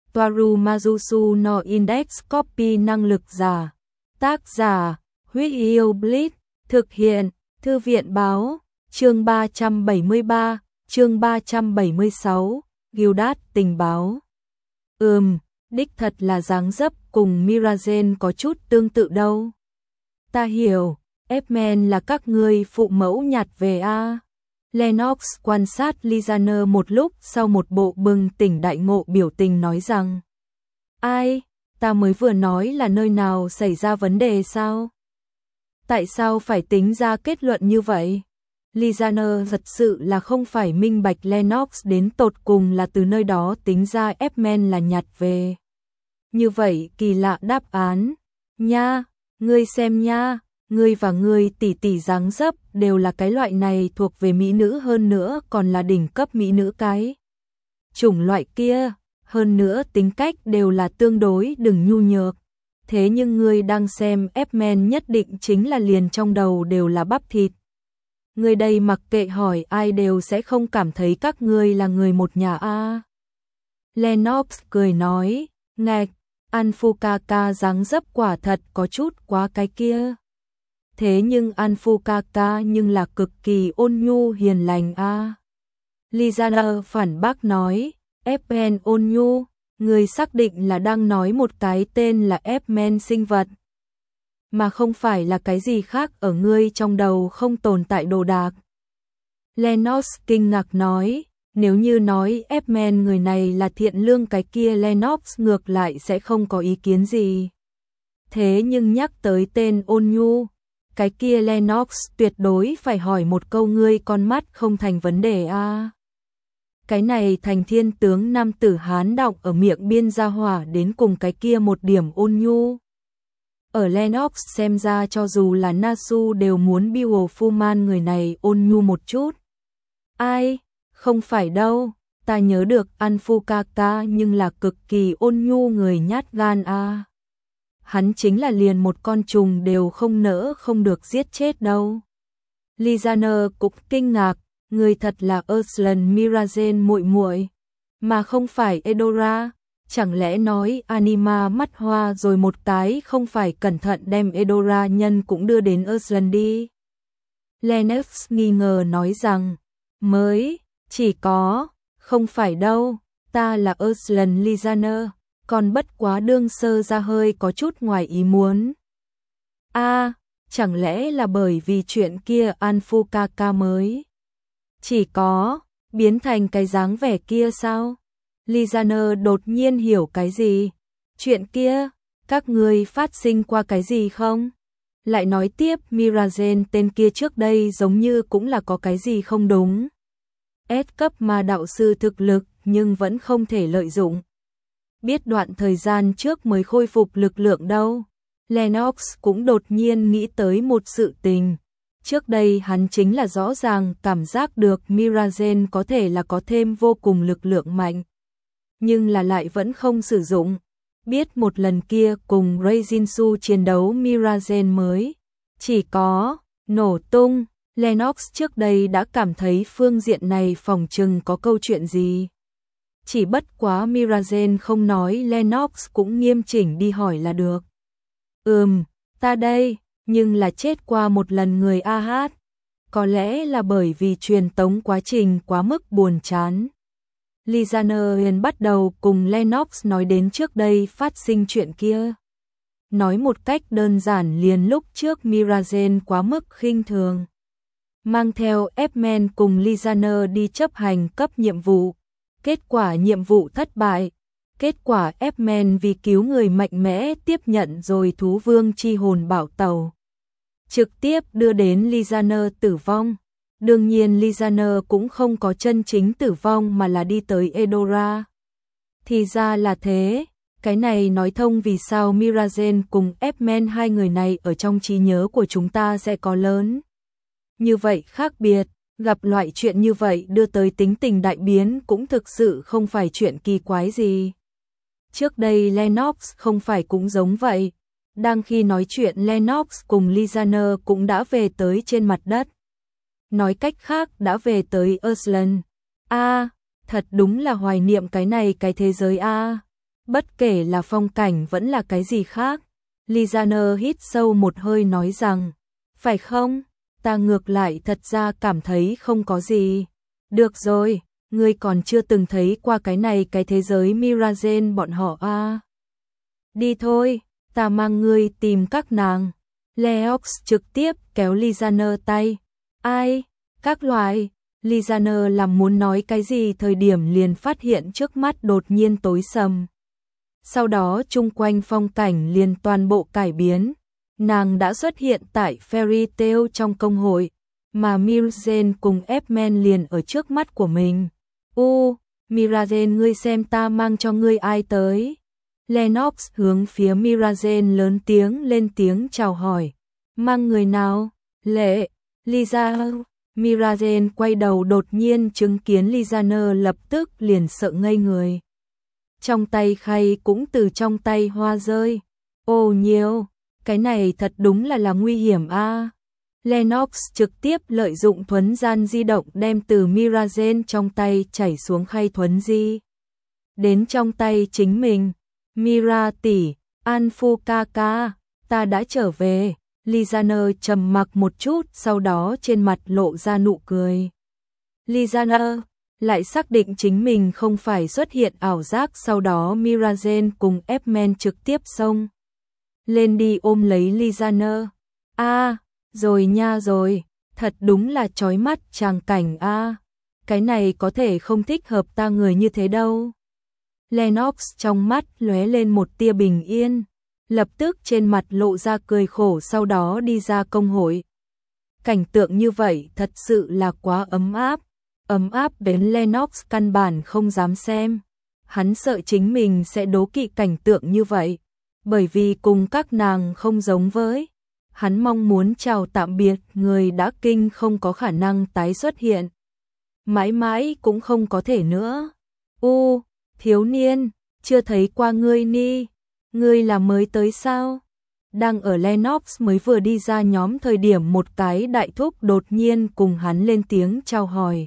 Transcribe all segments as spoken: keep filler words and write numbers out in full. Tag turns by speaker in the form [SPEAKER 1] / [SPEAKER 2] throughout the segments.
[SPEAKER 1] Toaru Majusu no Index Copy năng lực giả. Tác giả, Huyết Yêu Blitz, thực hiện, Thư viện báo, chương ba trăm bảy mươi ba, chương ba trăm bảy mươi sáu, Gildat tình báo. Ừm, đích thật là dáng dấp cùng Mirazen có chút tương tự đâu. Ta hiểu, F-Men là các ngươi phụ mẫu nhặt về a. Lennox quan sát Lizaner một lúc sau một bộ bừng tỉnh đại ngộ biểu tình nói rằng: Ai, ta mới vừa nói là nơi nào xảy ra vấn đề sao? Tại sao phải tính ra kết luận như vậy? Lizaner thật sự là không phải minh bạch Lennox đến tột cùng là từ nơi đó tính ra F-Men là nhặt về. Như vậy kỳ lạ đáp án. Nha, ngươi xem nha, ngươi và ngươi tỷ tỷ dáng dấp đều là cái loại này thuộc về mỹ nữ, hơn nữa còn là đỉnh cấp mỹ nữ cái chủng loại kia, hơn nữa tính cách đều là tương đối đừng nhu nhược. Thế nhưng ngươi đang xem F-Men nhất định chính là liền trong đầu đều là bắp thịt. Ngươi đây mặc kệ hỏi ai đều sẽ không cảm thấy các ngươi là người một nhà a. À. Lennox cười nói, ngạch, Anfukaka dáng dấp quả thật có chút quá cái kia. Thế nhưng Anfukaka nhưng là cực kỳ ôn nhu hiền lành a. À. Lizaner phản bác nói, F-Men ôn nhu, người xác định là đang nói một cái tên là F-Men sinh vật, mà không phải là cái gì khác ở ngươi trong đầu không tồn tại đồ đạc. Lennox kinh ngạc nói, nếu như nói F-Men người này là thiện lương cái kia Lennox ngược lại sẽ không có ý kiến gì. Thế nhưng nhắc tới tên ôn nhu, cái kia Lennox tuyệt đối phải hỏi một câu, ngươi con mắt không thành vấn đề a. À. Cái này thành thiên tướng nam tử Hán đọng ở miệng biên gia hỏa đến cùng cái kia một điểm ôn nhu. Ở Lennox xem ra cho dù là Nasu đều muốn Bill Fullman người này ôn nhu một chút. Ai, không phải đâu, ta nhớ được Anfukaka nhưng là cực kỳ ôn nhu người nhát gan a. À. Hắn chính là liền một con trùng đều không nỡ không được giết chết đâu. Lizaner cũng kinh ngạc, người thật là Urslan Mirazen muội muội, mà không phải Edora. Chẳng lẽ nói Anima mắt hoa rồi một cái không phải cẩn thận đem Edora nhân cũng đưa đến Urslan đi? Lennox nghi ngờ nói rằng, mới, chỉ có, không phải đâu, ta là Urslan Lizaner, còn bất quá đương sơ ra hơi có chút ngoài ý muốn. A, à, chẳng lẽ là bởi vì chuyện kia Anfukaka mới chỉ có biến thành cái dáng vẻ kia sao? Lizaner đột nhiên hiểu cái gì? Chuyện kia, các ngươi phát sinh qua cái gì không? Lại nói tiếp, Mirazen tên kia trước đây giống như cũng là có cái gì không đúng. S cấp mà đạo sư thực lực nhưng vẫn không thể lợi dụng. Biết đoạn thời gian trước mới khôi phục lực lượng đâu. Lennox cũng đột nhiên nghĩ tới một sự tình. Trước đây hắn chính là rõ ràng cảm giác được Mirazen có thể là có thêm vô cùng lực lượng mạnh, nhưng là lại vẫn không sử dụng. Biết một lần kia cùng Reijinsu chiến đấu Mirazen mới chỉ có nổ tung. Lennox trước đây đã cảm thấy phương diện này phòng chừng có câu chuyện gì. Chỉ bất quá Mirazen không nói, Lennox cũng nghiêm chỉnh đi hỏi là được. Ừm, ta đây, nhưng là chết qua một lần người a hát. Có lẽ là bởi vì truyền tống quá trình quá mức buồn chán. Lizaner bắt đầu cùng Lennox nói đến trước đây phát sinh chuyện kia. Nói một cách đơn giản liền lúc trước Mirazen quá mức khinh thường. Mang theo F-Men cùng Lizaner đi chấp hành cấp nhiệm vụ. Kết quả nhiệm vụ thất bại. Kết quả F-Men vì cứu người mạnh mẽ tiếp nhận rồi thú vương chi hồn bảo tàu, trực tiếp đưa đến Lizaner tử vong. Đương nhiên Lizaner cũng không có chân chính tử vong mà là đi tới Edora. Thì ra là thế, cái này nói thông vì sao Mirazen cùng F-Men hai người này ở trong trí nhớ của chúng ta sẽ có lớn như vậy khác biệt. Gặp loại chuyện như vậy đưa tới tính tình đại biến cũng thực sự không phải chuyện kỳ quái gì. Trước đây Lennox không phải cũng giống vậy. Đang khi nói chuyện Lennox cùng Lizaner cũng đã về tới trên mặt đất. Nói cách khác đã về tới Urslan. A, à, thật đúng là hoài niệm cái này cái thế giới a. À. Bất kể là phong cảnh vẫn là cái gì khác. Lizaner hít sâu một hơi nói rằng, phải không? Ta ngược lại thật ra cảm thấy không có gì. Được rồi, ngươi còn chưa từng thấy qua cái này cái thế giới Mirazen bọn họ à. Đi thôi, ta mang ngươi tìm các nàng. Leox trực tiếp kéo Lizaner tay. Ai? Các loài. Lizaner làm muốn nói cái gì thời điểm liền phát hiện trước mắt đột nhiên tối sầm. Sau đó chung quanh phong cảnh liền toàn bộ cải biến. Nàng đã xuất hiện tại Fairy Tail trong công hội, mà Mirazen cùng F-Man liền ở trước mắt của mình. U, Mirazen, ngươi xem ta mang cho ngươi ai tới? Lennox hướng phía Mirazen lớn tiếng lên tiếng chào hỏi. Mang người nào? Lệ, Lisa. Mirazen quay đầu đột nhiên chứng kiến Lizaner lập tức liền sợ ngây người. Trong tay khay cũng từ trong tay hoa rơi. Ô nhiều, cái này thật đúng là là nguy hiểm a. À. Lennox trực tiếp lợi dụng thuấn gian di động đem từ Mirazen trong tay chảy xuống khay thuấn di. Đến trong tay chính mình. Mira tỷ, Anfu ca ca, ta đã trở về. Lizaner trầm mặc một chút, sau đó trên mặt lộ ra nụ cười. Lizaner lại xác định chính mình không phải xuất hiện ảo giác, sau đó Mirazen cùng F-Man trực tiếp xông lên đi ôm lấy Lizaner. A, à, rồi nha rồi, thật đúng là chói mắt tràng cảnh a. À. Cái này có thể không thích hợp ta người như thế đâu. Lennox trong mắt lóe lên một tia bình yên, lập tức trên mặt lộ ra cười khổ, sau đó đi ra công hội. Cảnh tượng như vậy thật sự là quá ấm áp, ấm áp đến Lennox căn bản không dám xem. Hắn sợ chính mình sẽ đố kỵ cảnh tượng như vậy, bởi vì cùng các nàng không giống với. Hắn mong muốn chào tạm biệt người đã kinh không có khả năng tái xuất hiện. Mãi mãi cũng không có thể nữa. U, thiếu niên, chưa thấy qua ngươi ni. Ngươi là mới tới sao? Đang ở Lennox mới vừa đi ra nhóm thời điểm, một cái đại thúc đột nhiên cùng hắn lên tiếng chào hỏi.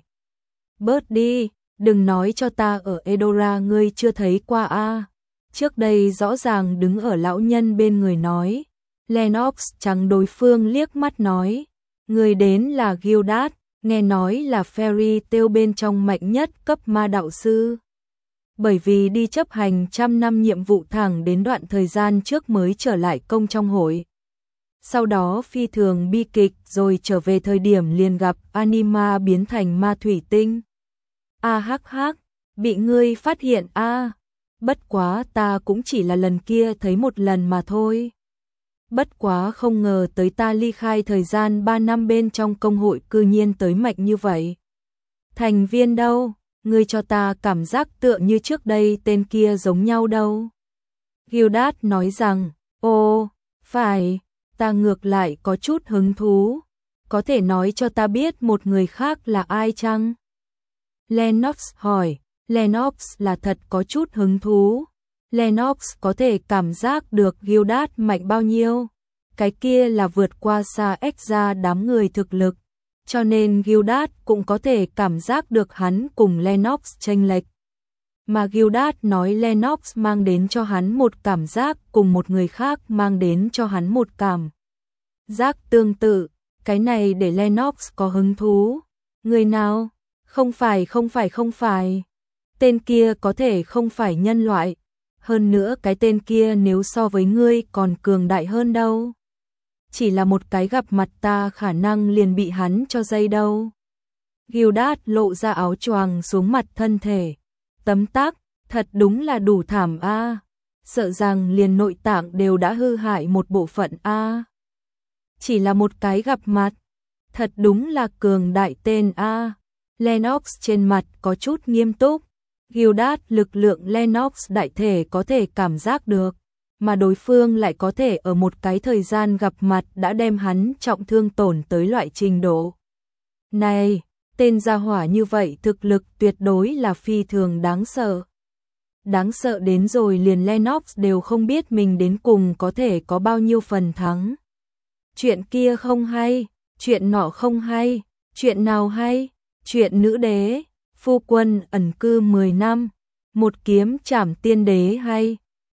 [SPEAKER 1] Bớt đi, đừng nói cho ta ở Edora ngươi chưa thấy qua a. À. Trước đây rõ ràng đứng ở lão nhân bên người nói. Lennox chẳng đối phương liếc mắt nói. Người đến là Gildat, nghe nói là Fairy Tail bên trong mạnh nhất cấp ma đạo sư. Bởi vì đi chấp hành trăm năm nhiệm vụ thẳng đến đoạn thời gian trước mới trở lại công trong hội. Sau đó phi thường bi kịch, rồi trở về thời điểm liền gặp Anima biến thành ma thủy tinh. A hắc hắc, bị ngươi phát hiện a. À. Bất quá ta cũng chỉ là lần kia thấy một lần mà thôi. Bất quá không ngờ tới ta ly khai thời gian ba năm bên trong công hội cư nhiên tới mạnh như vậy. Thành viên đâu? Ngươi cho ta cảm giác tựa như trước đây tên kia giống nhau đâu. Gildat nói rằng, ồ, phải, ta ngược lại có chút hứng thú. Có thể nói cho ta biết một người khác là ai chăng? Lennox hỏi. Lennox là thật có chút hứng thú. Lennox có thể cảm giác được Gildat mạnh bao nhiêu. Cái kia là vượt qua xa ếch ra đám người thực lực. Cho nên Gildat cũng có thể cảm giác được hắn cùng Lennox chênh lệch. Mà Gildat nói Lennox mang đến cho hắn một cảm giác cùng một người khác mang đến cho hắn một cảm giác tương tự. Cái này để Lennox có hứng thú. Người nào? Không phải không phải không phải. Tên kia có thể không phải nhân loại. Hơn nữa cái tên kia nếu so với ngươi còn cường đại hơn đâu. Chỉ là một cái gặp mặt ta khả năng liền bị hắn cho dây đâu. Gildat lộ ra áo choàng xuống mặt thân thể. Tấm tắc, thật đúng là đủ thảm a. À. Sợ rằng liền nội tạng đều đã hư hại một bộ phận a. À. Chỉ là một cái gặp mặt, thật đúng là cường đại tên a. À. Lennox trên mặt có chút nghiêm túc. Gildat lực lượng Lennox đại thể có thể cảm giác được, mà đối phương lại có thể ở một cái thời gian gặp mặt đã đem hắn trọng thương tổn tới loại trình độ. Này, tên gia hỏa như vậy thực lực tuyệt đối là phi thường đáng sợ. Đáng sợ đến rồi liền Lennox đều không biết mình đến cùng có thể có bao nhiêu phần thắng. Chuyện kia không hay, chuyện nọ không hay, chuyện nào hay, chuyện nữ đế, phu quân ẩn cư mười năm, một kiếm trảm tiên đế hay